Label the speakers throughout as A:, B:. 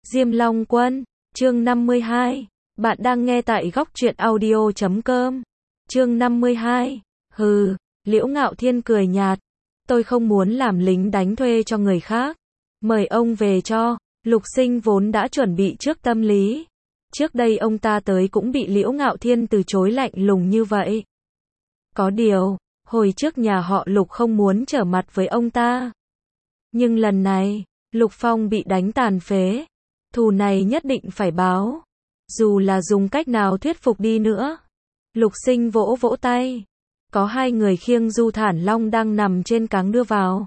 A: Diêm Long Quân, chương 52. Bạn đang nghe tại góc truyện audio.com. Chương 52. Hừ, Liễu Ngạo Thiên cười nhạt. Tôi không muốn làm lính đánh thuê cho người khác. Mời ông về cho. Lục Sinh vốn đã chuẩn bị trước tâm lý. Trước đây ông ta tới cũng bị Liễu Ngạo Thiên từ chối lạnh lùng như vậy. Có điều, hồi trước nhà họ Lục không muốn trở mặt với ông ta. Nhưng lần này, Lục Phong bị đánh tàn phế. Thù này nhất định phải báo. Dù là dùng cách nào thuyết phục đi nữa. Lục Sinh vỗ vỗ tay. Có hai người khiêng Du Thản Long đang nằm trên cáng đưa vào.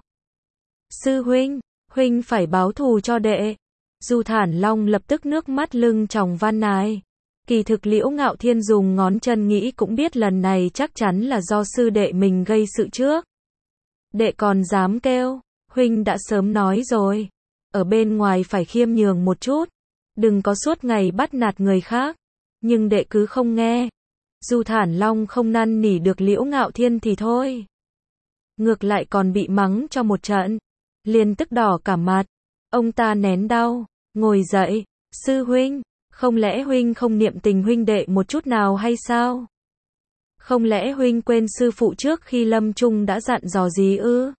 A: Sư huynh, huynh phải báo thù cho đệ. Du Thản Long lập tức nước mắt lưng tròng van nài. Kỳ thực Liễu Ngạo Thiên dùng ngón chân nghĩ cũng biết lần này chắc chắn là do sư đệ mình gây sự trước. Đệ còn dám kêu, huynh đã sớm nói rồi. Ở bên ngoài phải khiêm nhường một chút. Đừng có suốt ngày bắt nạt người khác. Nhưng đệ cứ không nghe. Du Thản Long không năn nỉ được Liễu Ngạo Thiên thì thôi. Ngược lại còn bị mắng cho một trận. Liền tức đỏ cả mặt. Ông ta nén đau, ngồi dậy. Sư huynh, không lẽ huynh không niệm tình huynh đệ một chút nào hay sao? Không lẽ huynh quên sư phụ trước khi lâm chung đã dặn dò gì ư?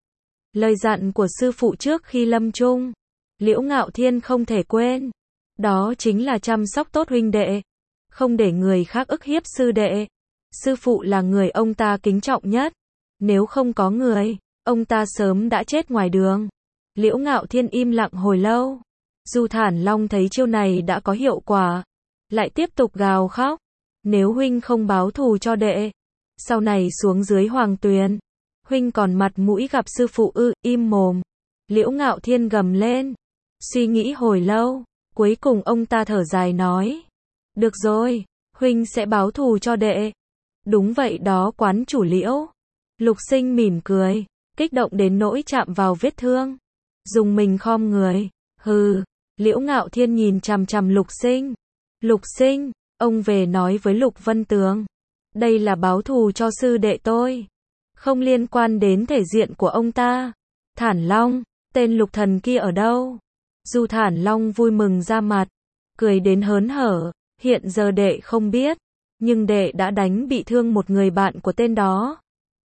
A: Lời dặn của sư phụ trước khi lâm chung, Liễu Ngạo Thiên không thể quên. Đó chính là chăm sóc tốt huynh đệ, không để người khác ức hiếp sư đệ. Sư phụ là người ông ta kính trọng nhất. Nếu không có người, ông ta sớm đã chết ngoài đường. Liễu Ngạo Thiên im lặng hồi lâu. Du Thản Long thấy chiêu này đã có hiệu quả, lại tiếp tục gào khóc. Nếu huynh không báo thù cho đệ, sau này xuống dưới Hoàng Tuyền, huynh còn mặt mũi gặp sư phụ ư? Im mồm. Liễu Ngạo Thiên gầm lên. Suy nghĩ hồi lâu, cuối cùng ông ta thở dài nói. Được rồi, huynh sẽ báo thù cho đệ. Đúng vậy đó quán chủ Liễu. Lục Sinh mỉm cười, kích động đến nỗi chạm vào vết thương. Dùng mình khom người. Hừ. Liễu Ngạo Thiên nhìn chằm chằm Lục Sinh. Lục Sinh, ông về nói với Lục Vân Tường. Đây là báo thù cho sư đệ tôi. Không liên quan đến thể diện của ông ta. Thản Long, tên Lục thần kia ở đâu? Du Thản Long vui mừng ra mặt, cười đến hớn hở. Hiện giờ đệ không biết, nhưng đệ đã đánh bị thương một người bạn của tên đó.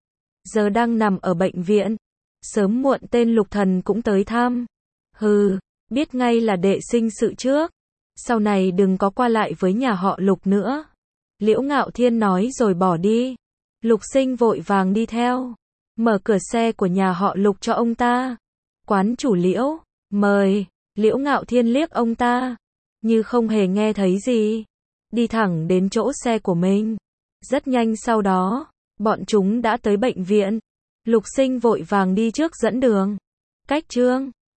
A: Giờ đang nằm ở bệnh viện. Sớm muộn tên Lục thần cũng tới thăm. Hừ, biết ngay là đệ sinh sự trước. Sau này đừng có qua lại với nhà họ Lục nữa. Liễu Ngạo Thiên nói rồi bỏ đi. Lục Sinh vội vàng đi theo. Mở cửa xe của nhà họ Lục cho ông ta. Quán chủ Liễu, mời. Liễu Ngạo Thiên liếc ông ta, như không hề nghe thấy gì. Đi thẳng đến chỗ xe của mình. Rất nhanh sau đó, bọn chúng đã tới bệnh viện. Lục Sinh vội vàng đi trước dẫn đường. Cách chương